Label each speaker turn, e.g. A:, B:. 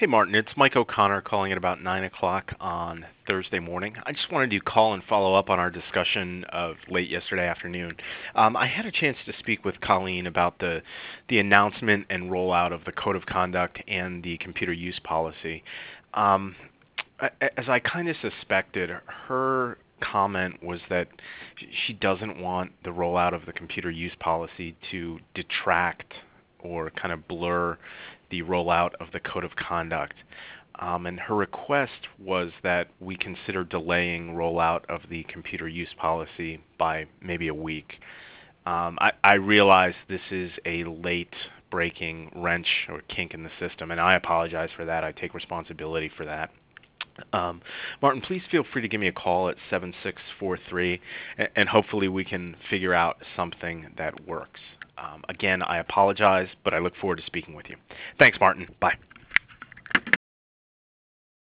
A: Hey Martin, it's Mike O'Connor calling at about 9 o'clock on Thursday morning. I just wanted to call and follow up on our discussion of late yesterday afternoon. I had a chance to speak with Colleen about the announcement and rollout of the Code of Conduct and the computer use policy. Um, as I kind of suspected, her comment was that she doesn't want the rollout of the computer use policy to detract or kind of blur the rollout of the Code of Conduct. And her request was that we consider delaying rollout of the computer use policy by maybe a week. I realize this is a late breaking wrench or kink in the system, and I apologize for that. I take responsibility for that. Um, Martin, please feel free to give me a call at 7643, and hopefully we can figure out something that works. Again, I apologize, but I look forward to speaking with you. Thanks, Martin. Bye.